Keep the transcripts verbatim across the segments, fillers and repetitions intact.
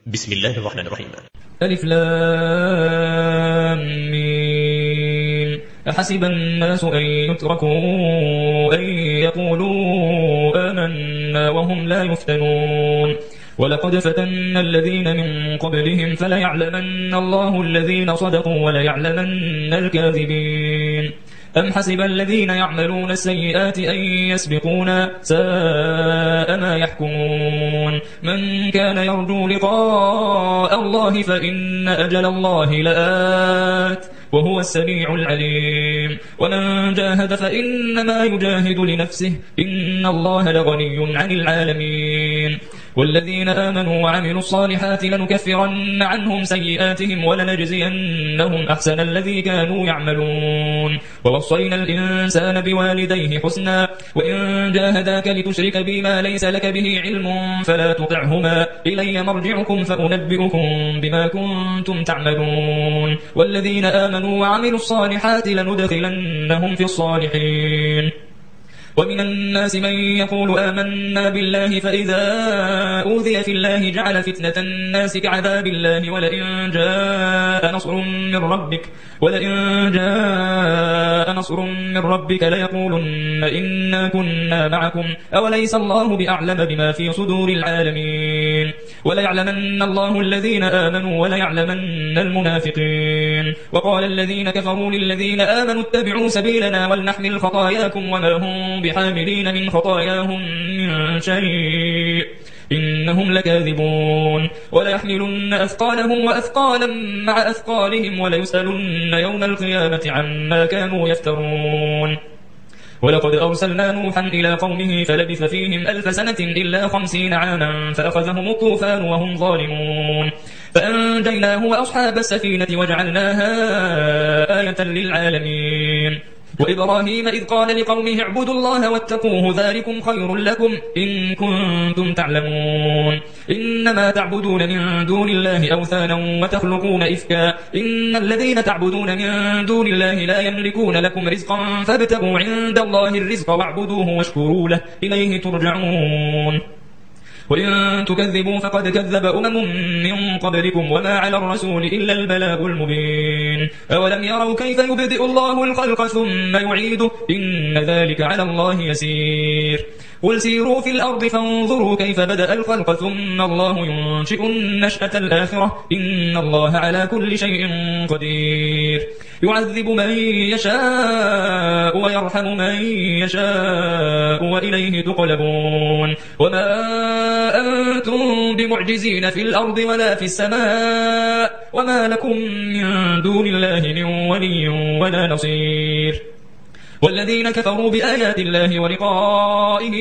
بسم الله الرحمن الرحيم. ألف لام ميم. أحسب الناس أن يتركوا أن يقولوا آمنا وهم لا يفتنون ولقد فتنا الذين من قبلهم فليعلمن الله الذين صدقوا وليعلمن الكاذبين. أم حسب الذين يعملون السيئات أن يسبقونا ساء ما يحكمون. من كان يرجو لقاء الله فإن أجل الله لآت وهو السميع العليم. ومن جاهد فإنما يجاهد لنفسه إن الله لغني عن العالمين. والذين آمنوا وعملوا الصالحات لنكفرن عنهم سيئاتهم ولنجزينهم أحسن الذي كانوا يعملون. ووصينا الإنسان بوالديه حسنا وإن جاهداك لتشرك بما ليس لك به علم فلا تطعهما إلي مرجعكم فأنبئكم بما كنتم تعملون. والذين آمنوا وعملوا الصالحات لندخلنهم في الصالحين. ومن الناس من يقول آمنا بالله فإذا أوذي في الله جعل فتنة الناس كعذاب الله ولئن جاء نصر من ربك ولئن جاء نصر من ربك ليقولن إنا كنا معكم أوليس الله بأعلم بما في صدور العالمين. وليعلمن الله الذين آمنوا وليعلمن المنافقين. وقال الذين كفروا للذين آمنوا اتبعوا سبيلنا ولنحمل خطاياكم وما هم بحاملين من خطاياهم من شيء إنهم لكاذبون. وليحملن أثقالهم وأثقالا مع أثقالهم وليسألن يوم القيامة عما كانوا يفترون. ولقد أرسلنا نوحا إلى قومه فلبث فيهم ألف سنة إلا خمسين عاما فأخذهم الطوفان وهم ظالمون فأنجيناه وأصحاب السفينة وجعلناها آية للعالمين. وإبراهيم إذ قال لقومه اعبدوا الله واتقوه ذلكم خير لكم إن كنتم تعلمون. إنما تعبدون من دون الله أوثانا وتخلقون إفكا إن الذين تعبدون من دون الله لا يملكون لكم رزقا فابتغوا عند الله الرزق واعبدوه واشكروا له إليه ترجعون. وإن تكذبوا فقد كذب أمم من قبلكم وما على الرسول إلا البلاغ المبين. أولم يروا كيف يبدئ الله الخلق ثم يعيده إن ذلك على الله يسير. قل سيروا في الأرض فانظروا كيف بدأ الخلق ثم الله ينشئ النشأة الآخرة إن الله على كل شيء قدير. يعذب من يشاء ويرحم من يشاء وإليه تقلبون. وما أنتم بمعجزين في الأرض ولا في السماء وما لكم من دون الله من ولي ولا نصير. والذين كفروا بآيات الله ولقائه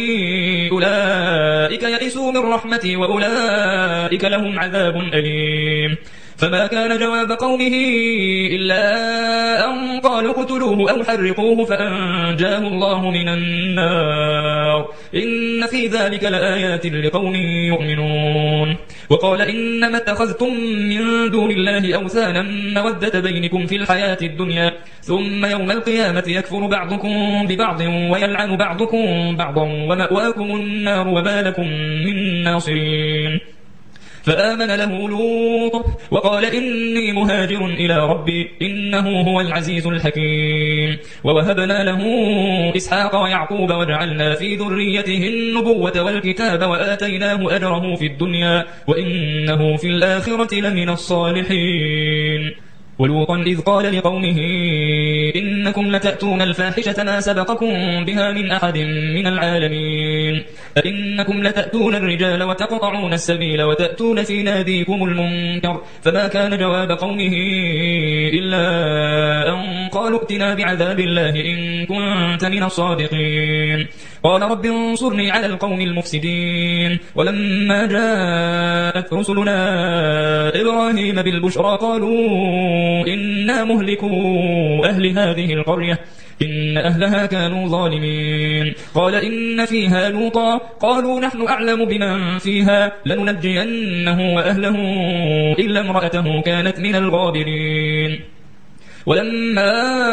أولئك يئسوا من رحمتي وأولئك لهم عذاب أليم. فما كان جواب قومه إلا أن قالوا اقتلوه أو حرقوه فأنجاه الله من النار إن في ذلك لآيات لقوم يؤمنون. وقال إنما اتخذتم من دون الله أوثانا مودة بينكم في الحياة الدنيا ثم يوم القيامة يكفر بعضكم ببعض ويلعن بعضكم بعضا ومأواكم النار وما لكم من ناصرين. فآمن له لوط وقال إني مهاجر إلى ربي إنه هو العزيز الحكيم. ووهبنا له إسحاق ويعقوب وجعلنا في ذريته النبوة والكتاب وآتيناه أجره في الدنيا وإنه في الآخرة لمن الصالحين. ولوطا إذ قال لقومه إنكم لتأتون الفاحشة ما سبقكم بها من أحد من العالمين أئنكم لتأتون الرجال وتقطعون السبيل وتأتون في ناديكم المنكر. فما كان جواب قومه إلا أن قالوا ائتنا بعذاب الله إن كنت من الصادقين. قال رب انصرني على القوم المفسدين. ولما جاءت رسلنا إبراهيم بالبشرى قالوا إنا مهلكوا أهل هذه القرية إن أهلها كانوا ظالمين. قال إن فيها لوطا قالوا نحن أعلم بمن فيها لننجينه وأهله إلا امرأته كانت من الغابرين. ولما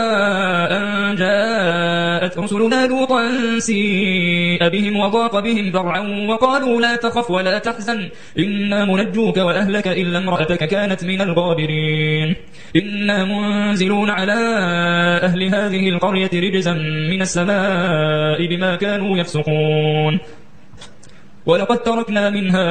أن جاءت رسلنا لوطا سيء بهم وضاق بهم ذرعا وقالوا لا تخف ولا تحزن إنا منجوك وأهلك إلا امرأتك كانت من الغابرين إنا منزلون على أهل هذه القرية رجزا من السماء بما كانوا يفسقون ولقد تركنا منها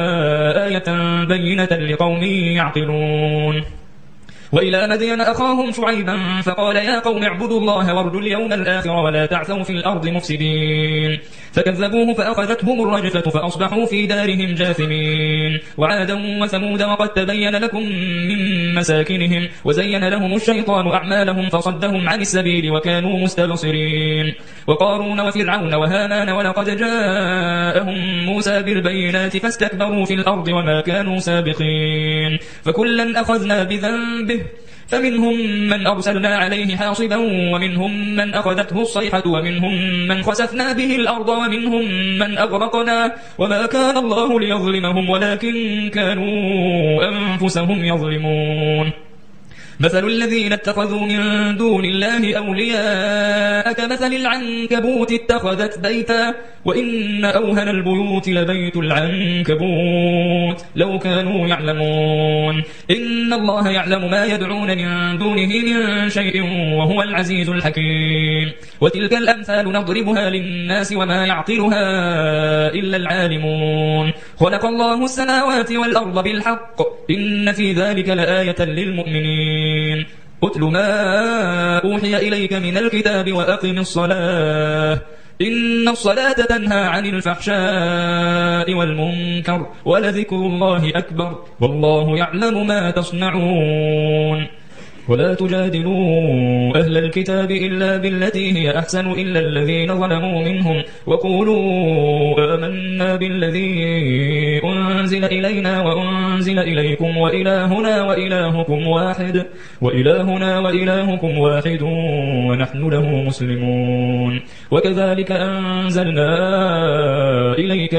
آية بينة لقوم يعقلون وإلى مدين أخاهم شعيبا فقال يا قوم اعبدوا الله وارجوا اليوم الآخر ولا تعثوا في الأرض مفسدين فكذبوه فأخذتهم الرجفة فأصبحوا في دارهم جاثمين وعادا وثمود وقد تبين لكم من مساكنهم وزين لهم الشيطان أعمالهم فصدهم عن السبيل وكانوا مستبصرين وقارون وفرعون وهامان ولقد جاءهم موسى بالبينات فاستكبروا في الأرض وما كانوا سابقين فكلا أخذنا بذنبه فمنهم من أرسلنا عليه حاصبا ومنهم من أخذته الصيحة ومنهم من خسفنا به الأرض ومنهم من أغرقنا وما كان الله ليظلمهم ولكن كانوا أنفسهم يظلمون مثل الذين اتخذوا من دون الله أولياء كمثل العنكبوت اتخذت بيتا وإن أوهن البيوت لبيت العنكبوت لو كانوا يعلمون إن الله يعلم ما يدعون من دونه من شيء وهو العزيز الحكيم وتلك الأمثال نضربها للناس وما يعقلها إلا العالمون خلق الله السماوات والأرض بالحق إن في ذلك لآية للمؤمنين أتل ما أوحي إليك من الكتاب وأقم الصلاة إن الصلاة تنهى عن الفحشاء والمنكر ولذكر الله أكبر والله يعلم ما تصنعون ولا تجادلوا أهل الكتاب إلا بالتي هي أحسن إلا الذين ظلموا منهم وقولوا آمنا بالذي أنزل إلينا وأنزل إليكم وإلهنا وإلهكم واحد وإلهنا وإلهكم واحد ونحن له مسلمون وكذلك أنزلنا إليك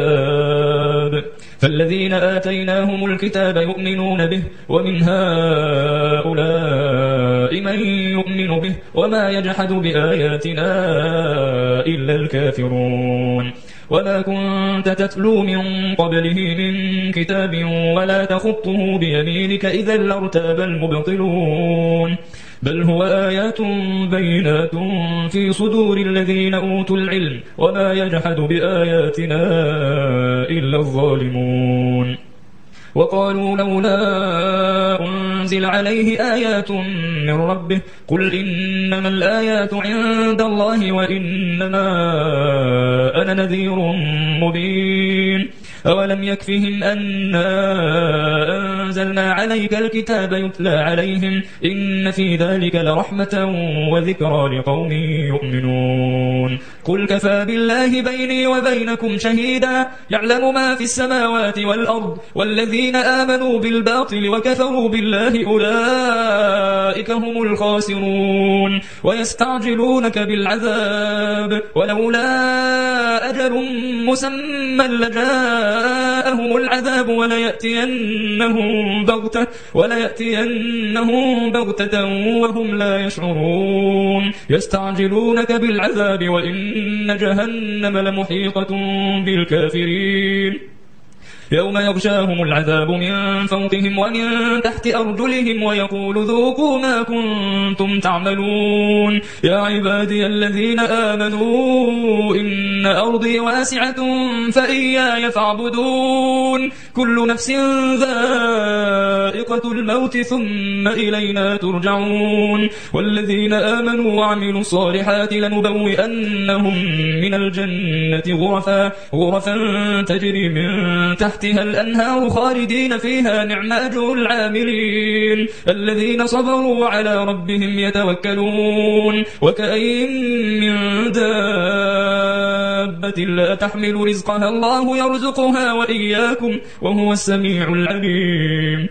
الكتاب فالذين آتيناهم الكتاب يؤمنون به ومن هؤلاء من يؤمن به وما يجحد بآياتنا إلا الكافرون وما كنت تتلو من قبله من كتاب ولا تخطه بيمينك إذا لارتاب المبطلون بل هو آيات بينات في صدور الذين أوتوا العلم وما يجحد بآياتنا إلا الظالمون وقالوا لولا أنزل عليه آيات من ربه قل إنما الآيات عند الله وإنما أنا نذير مبين أولم يكفهم أنا أنزلنا عليك الكتاب يتلى عليهم إن في ذلك لرحمة وذكرى لقوم يؤمنون قل كفى بالله بيني وبينكم شهيدا يعلم ما في السماوات والأرض والذين آمنوا بالباطل وكفروا بالله أولئك هم الخاسرون ويستعجلونك بالعذاب ولولا أجل مسمى لجاءهم العذاب وليأتينهم بغتة وليأتينهم بغتة وهم لا يشعرون يستعجلونك بالعذاب وإن جهنم لمحيطة بالكافرين يوم يغشاهم العذاب من فوقهم ومن تحت أرجلهم ويقول ذوقوا ما كنتم تعملون يا عبادي الذين آمنوا إن أرضي واسعة فإياي فاعبدون كل نفس ذائقة الموت ثم إلينا ترجعون والذين آمنوا وعملوا الصالحات لنبوئنهم من الجنة غرفا غرفا تجري من تحت تحتها الأنهار خالدين فيها نعم أجر العاملين الذين صبروا على ربهم يتوكلون وكأين من دابة لا تحمل رزقها الله يرزقها وإياكم وهو السميع العليم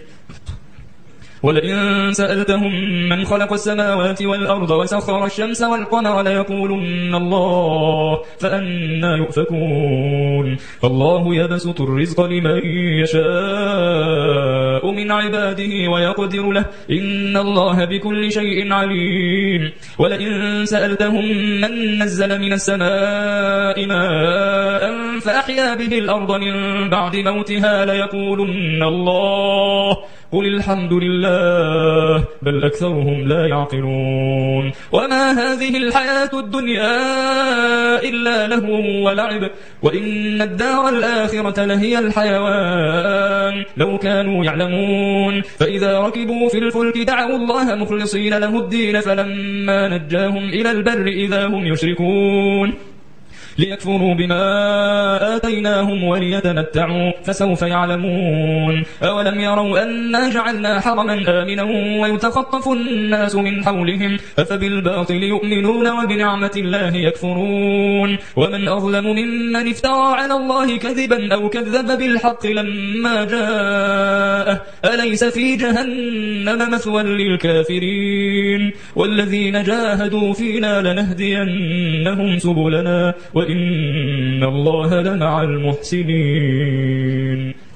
ولئن سألتهم من خلق السماوات والأرض وسخر الشمس والقمر ليقولن الله فأنى يؤفكون. الله يبسط الرزق لمن يشاء يشاء من عباده ويقدر له إن الله بكل شيء عليم ولئن سألتهم من نزل من السماء ماء فأحيا به الأرض من بعد موتها ليقولن الله قل الحمد لله بل أكثرهم لا يعقلون وما هذه الحياة الدنيا إلا لهو ولعب وإن الدار الآخرة لهي الحيوان لو كانوا يعلمون فإذا ركبوا في الفلك دعوا الله مخلصين له الدين فلما نجاهم إلى البر إذا هم يشركون ليكفروا بما آتيناهم وليتمتعوا فسوف يعلمون أولم يروا أنا جعلنا حرما آمنا ويتخطف الناس من حولهم أفبالباطل يؤمنون وبنعمة الله يكفرون ومن أظلم ممن افترى على الله كذبا أو كذب بالحق لما جاءه أليس في جهنم مثوى للكافرين والذين جاهدوا فينا لنهدينهم سبلنا وإن الله لمع المحسنين